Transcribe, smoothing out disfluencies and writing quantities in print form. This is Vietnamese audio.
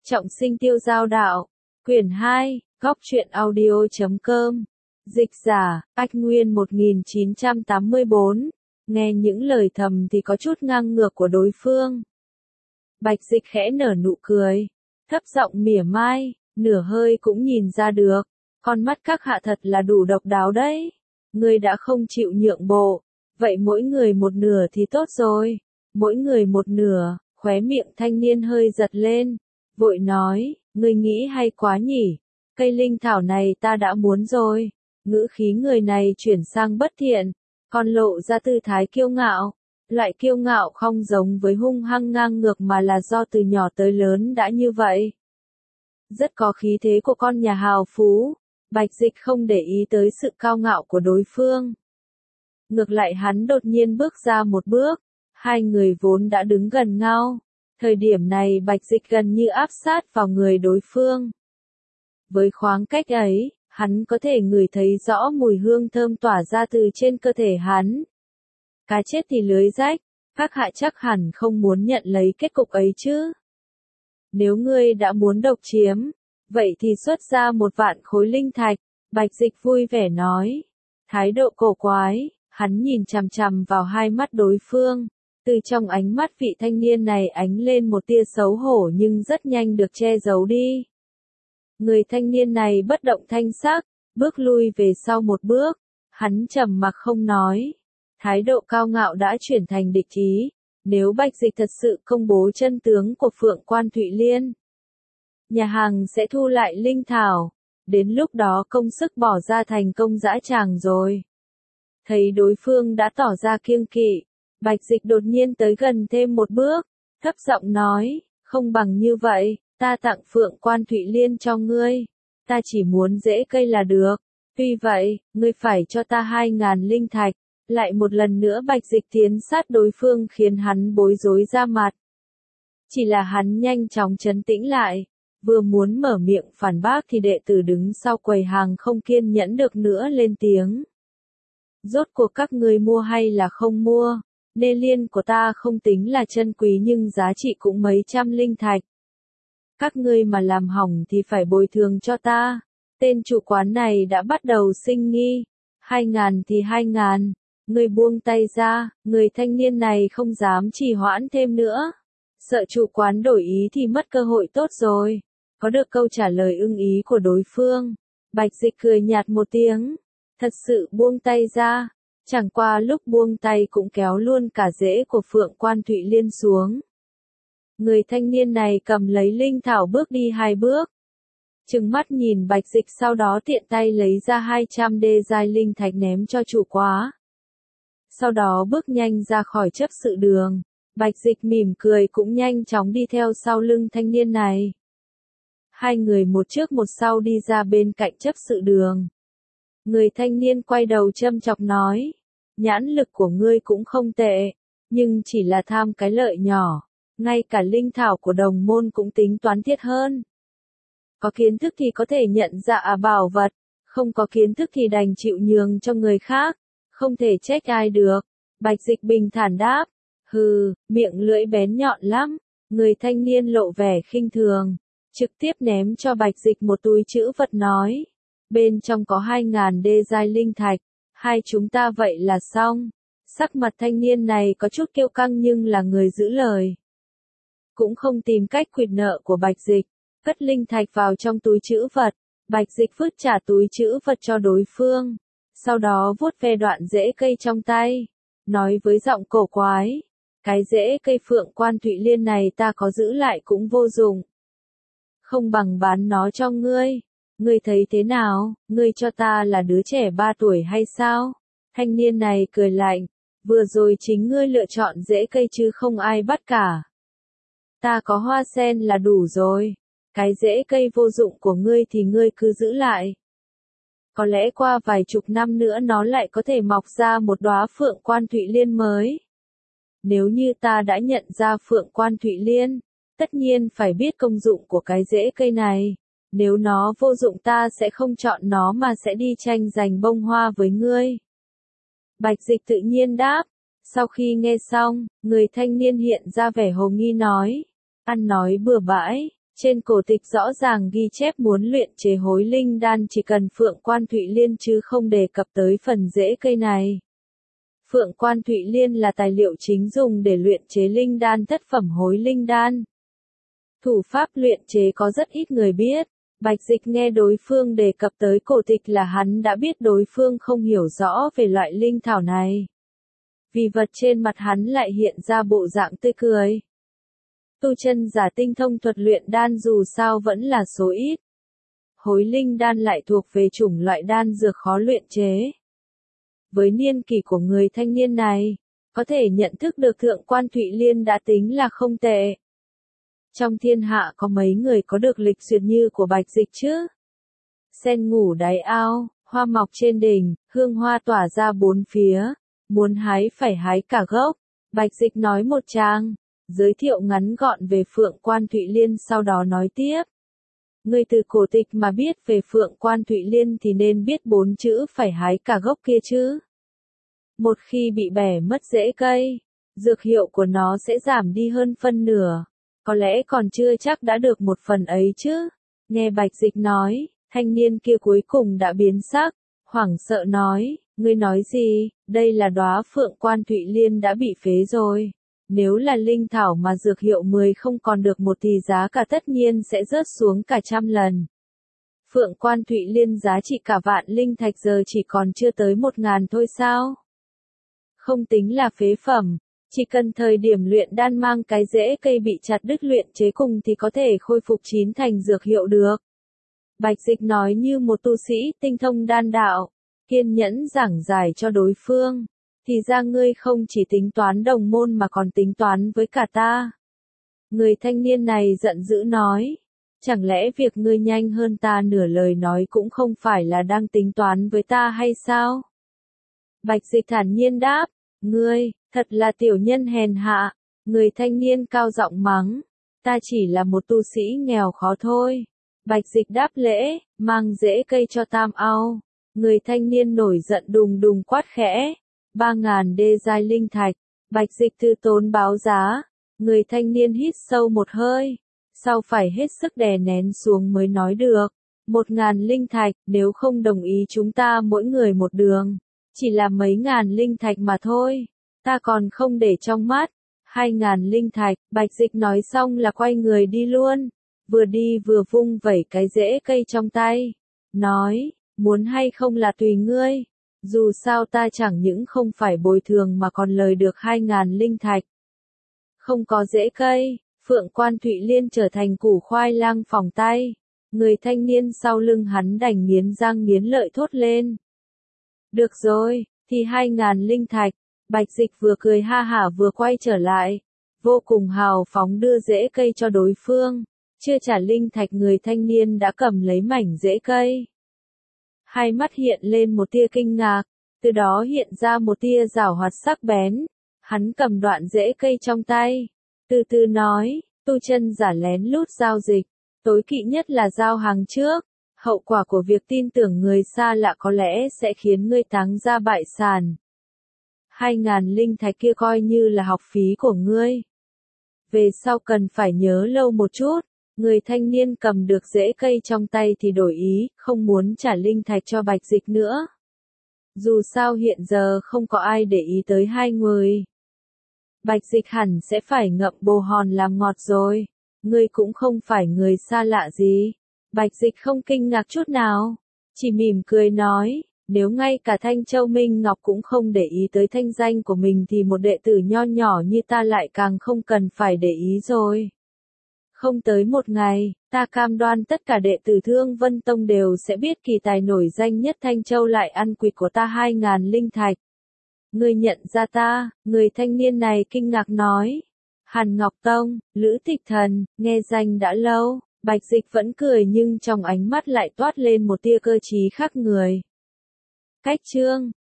Trọng sinh tiêu giao đạo. Quyển 2, góc truyện audio.com. Dịch giả, Ách Nguyên 1984. Nghe những lời thầm thì có chút ngang ngược của đối phương. Bạch Dịch khẽ nở nụ cười, thấp giọng mỉa mai, nửa hơi cũng nhìn ra được. Con mắt các hạ thật là đủ độc đáo đấy. Ngươi đã không chịu nhượng bộ, vậy mỗi người một nửa thì tốt rồi. Mỗi người một nửa. Khóe miệng thanh niên hơi giật lên, vội nói, ngươi nghĩ hay quá nhỉ, cây linh thảo này ta đã muốn rồi. Ngữ khí người này chuyển sang bất thiện, còn lộ ra tư thái kiêu ngạo. Loại kiêu ngạo không giống với hung hăng ngang ngược mà là do từ nhỏ tới lớn đã như vậy. Rất có khí thế của con nhà hào phú, Bạch Dịch không để ý tới sự cao ngạo của đối phương. Ngược lại hắn đột nhiên bước ra một bước. Hai người vốn đã đứng gần nhau, thời điểm này Bạch Dịch gần như áp sát vào người đối phương. Với khoảng cách ấy, hắn có thể ngửi thấy rõ mùi hương thơm tỏa ra từ trên cơ thể hắn. Cá chết thì lưới rách, các hạ chắc hẳn không muốn nhận lấy kết cục ấy chứ. Nếu ngươi đã muốn độc chiếm, vậy thì xuất ra 1.000 khối linh thạch, Bạch Dịch vui vẻ nói. Thái độ cổ quái, hắn nhìn chằm chằm vào hai mắt đối phương. Từ trong ánh mắt vị thanh niên này ánh lên một tia xấu hổ nhưng rất nhanh được che giấu đi. Người thanh niên này bất động thanh sắc, bước lui về sau một bước, hắn trầm mặc không nói. Thái độ cao ngạo đã chuyển thành địch ý, nếu Bạch Dịch thật sự công bố chân tướng của Phượng Quan Thụy Liên, nhà hàng sẽ thu lại linh thảo, đến lúc đó công sức bỏ ra thành công dã tràng rồi. Thấy đối phương đã tỏ ra kiêng kỵ, Bạch Dịch đột nhiên tới gần thêm một bước, thấp giọng nói, không bằng như vậy, ta tặng Phượng Quan Thụy Liên cho ngươi, ta chỉ muốn rễ cây là được, tuy vậy, ngươi phải cho ta 2.000 linh thạch. Lại một lần nữa Bạch Dịch tiến sát đối phương khiến hắn bối rối ra mặt. Chỉ là hắn nhanh chóng trấn tĩnh lại, vừa muốn mở miệng phản bác thì đệ tử đứng sau quầy hàng không kiên nhẫn được nữa lên tiếng. Rốt cuộc các ngươi mua hay là không mua? Nê liên của ta không tính là chân quý nhưng giá trị cũng mấy trăm linh thạch. Các ngươi mà làm hỏng thì phải bồi thường cho ta. Tên chủ quán này đã bắt đầu sinh nghi. 2.000 thì 2.000. Ngươi buông tay ra, người thanh niên này không dám trì hoãn thêm nữa. Sợ chủ quán đổi ý thì mất cơ hội tốt rồi. Có được câu trả lời ưng ý của đối phương. Bạch Dịch cười nhạt một tiếng. Thật sự buông tay ra. Chẳng qua lúc buông tay cũng kéo luôn cả rễ của Phượng Quan Thụy Liên xuống. Người thanh niên này cầm lấy linh thảo bước đi 2 bước. Trừng mắt nhìn Bạch Dịch sau đó tiện tay lấy ra 200 đê giai linh thạch ném cho chủ quá. Sau đó bước nhanh ra khỏi chấp sự đường. Bạch Dịch mỉm cười cũng nhanh chóng đi theo sau lưng thanh niên này. Hai người một trước một sau đi ra bên cạnh chấp sự đường. Người thanh niên quay đầu châm chọc nói, nhãn lực của ngươi cũng không tệ, nhưng chỉ là tham cái lợi nhỏ, ngay cả linh thảo của đồng môn cũng tính toán thiết hơn. Có kiến thức thì có thể nhận ra bảo vật, không có kiến thức thì đành chịu nhường cho người khác, không thể trách ai được. Bạch Dịch bình thản đáp, hừ, miệng lưỡi bén nhọn lắm. Người thanh niên lộ vẻ khinh thường, trực tiếp ném cho Bạch Dịch một túi trữ vật nói. Bên trong có 2.000 đê giai linh thạch, hai chúng ta vậy là xong. Sắc mặt thanh niên này có chút kiêu căng nhưng là người giữ lời. Cũng không tìm cách quỵt nợ của Bạch Dịch, cất linh thạch vào trong túi trữ vật. Bạch Dịch vứt trả túi trữ vật cho đối phương. Sau đó vuốt ve đoạn rễ cây trong tay. Nói với giọng cổ quái. Cái rễ cây Phượng Quan Thụy Liên này ta có giữ lại cũng vô dụng. Không bằng bán nó cho ngươi. Ngươi thấy thế nào, ngươi cho ta là đứa trẻ 3 tuổi hay sao? Thanh niên này cười lạnh, vừa rồi chính ngươi lựa chọn rễ cây chứ không ai bắt cả. Ta có hoa sen là đủ rồi, cái rễ cây vô dụng của ngươi thì ngươi cứ giữ lại. Có lẽ qua vài chục năm nữa nó lại có thể mọc ra một đóa Phượng Quan Thụy Liên mới. Nếu như ta đã nhận ra Phượng Quan Thụy Liên, tất nhiên phải biết công dụng của cái rễ cây này. Nếu nó vô dụng ta sẽ không chọn nó mà sẽ đi tranh giành bông hoa với ngươi. Bạch Dịch tự nhiên đáp. Sau khi nghe xong, người thanh niên hiện ra vẻ hồ nghi nói. Ăn nói bừa bãi, Trên cổ tịch rõ ràng ghi chép muốn luyện chế hối linh đan chỉ cần Phượng Quan Thụy Liên chứ không đề cập tới phần rễ cây này. Phượng Quan Thụy Liên là tài liệu chính dùng để luyện chế linh đan thất phẩm hối linh đan. Thủ pháp luyện chế có rất ít người biết. Bạch Dịch nghe đối phương đề cập tới cổ tịch là hắn đã biết đối phương không hiểu rõ về loại linh thảo này. Vì vật trên mặt hắn lại hiện ra bộ dạng tươi cười. Tu chân giả tinh thông thuật luyện đan dù sao vẫn là số ít. Hối linh đan lại thuộc về chủng loại đan dược khó luyện chế. Với niên kỷ của người thanh niên này, có thể nhận thức được Thượng Quan Thụy Liên đã tính là không tệ. Trong thiên hạ có mấy người có được lịch duyệt như của Bạch Dịch chứ? Sen ngủ đáy ao, hoa mọc trên đỉnh, hương hoa tỏa ra bốn phía, muốn hái phải hái cả gốc. Bạch Dịch nói một tràng, giới thiệu ngắn gọn về Phượng Quan Thụy Liên sau đó nói tiếp. Người từ cổ tịch mà biết về Phượng Quan Thụy Liên thì nên biết 4 chữ phải hái cả gốc kia chứ. Một khi bị bẻ mất rễ cây, dược hiệu của nó sẽ giảm đi hơn phân nửa. Có lẽ còn chưa chắc đã được một phần ấy chứ. Nghe Bạch Dịch nói, thanh niên kia cuối cùng đã biến sắc, hoảng sợ nói, ngươi nói gì, đây là đóa Phượng Quan Thụy Liên đã bị phế rồi. Nếu là linh thảo mà dược hiệu 10 không còn được một thì giá cả tất nhiên sẽ rớt xuống cả trăm lần. Phượng Quan Thụy Liên giá trị cả vạn linh thạch giờ chỉ còn chưa tới 1.000 thôi sao? Không tính là phế phẩm. Chỉ cần thời điểm luyện đan mang cái rễ cây bị chặt đứt luyện chế cùng thì có thể khôi phục chín thành dược hiệu được. Bạch Dịch nói như một tu sĩ tinh thông đan đạo, kiên nhẫn giảng giải cho đối phương. Thì ra ngươi không chỉ tính toán đồng môn mà còn tính toán với cả ta. Người thanh niên này giận dữ nói. Chẳng lẽ việc ngươi nhanh hơn ta nửa lời nói cũng không phải là đang tính toán với ta hay sao? Bạch Dịch thản nhiên đáp. Ngươi, thật là tiểu nhân hèn hạ. Người thanh niên cao giọng mắng. Ta chỉ là một tu sĩ nghèo khó thôi. Bạch Dịch đáp lễ, mang rễ cây cho Tam Ao. Người thanh niên nổi giận đùng đùng quát khẽ. 3.000 đê giai linh thạch. Bạch Dịch từ tốn báo giá. Người thanh niên hít sâu một hơi. Sau phải hết sức đè nén xuống mới nói được. 1.000 linh thạch, nếu không đồng ý chúng ta mỗi người một đường. Chỉ là mấy ngàn linh thạch mà thôi. Ta còn không để trong mắt. 2.000 linh thạch, Bạch Dịch nói xong là quay người đi luôn. Vừa đi vừa vung vẩy cái rễ cây trong tay. Nói, muốn hay không là tùy ngươi. Dù sao ta chẳng những không phải bồi thường mà còn lời được 2.000 linh thạch. Không có rễ cây, Phượng Quan Thụy Liên trở thành củ khoai lang phỏng tay. Người thanh niên sau lưng hắn đành nghiến răng nghiến lợi thốt lên. Được rồi, thì 2.000 linh thạch. Bạch Dịch vừa cười ha hả vừa quay trở lại. Vô cùng hào phóng đưa rễ cây cho đối phương. Chưa trả linh thạch người thanh niên đã cầm lấy mảnh rễ cây. Hai mắt hiện lên một tia kinh ngạc. Từ đó hiện ra một tia giảo hoạt sắc bén. Hắn cầm đoạn rễ cây trong tay. Từ từ nói, tu chân giả lén lút giao dịch. Tối kỵ nhất là giao hàng trước. Hậu quả của việc tin tưởng người xa lạ có lẽ sẽ khiến ngươi táng ra bại sản. 2.000 linh thạch kia coi như là học phí của ngươi. Về sau cần phải nhớ lâu một chút. Người thanh niên cầm được rễ cây trong tay thì đổi ý, không muốn trả linh thạch cho Bạch Dịch nữa. Dù sao hiện giờ không có ai để ý tới hai người. Bạch Dịch hẳn sẽ phải ngậm bồ hòn làm ngọt rồi. Ngươi cũng không phải người xa lạ gì. Bạch Dịch không kinh ngạc chút nào. Chỉ mỉm cười nói, nếu ngay cả Thanh Châu Minh Ngọc cũng không để ý tới thanh danh của mình thì một đệ tử nho nhỏ như ta lại càng không cần phải để ý rồi. Không tới một ngày, ta cam đoan tất cả đệ tử Thương Vân Tông đều sẽ biết kỳ tài nổi danh nhất Thanh Châu lại ăn quỵt của ta 2.000 linh thạch. Ngươi nhận ra ta, người thanh niên này kinh ngạc nói. Hàn Ngọc Tông, Lữ Tịch Thần, nghe danh đã lâu, Bạch Dịch vẫn cười nhưng trong ánh mắt lại toát lên một tia cơ trí khác người. Cách chương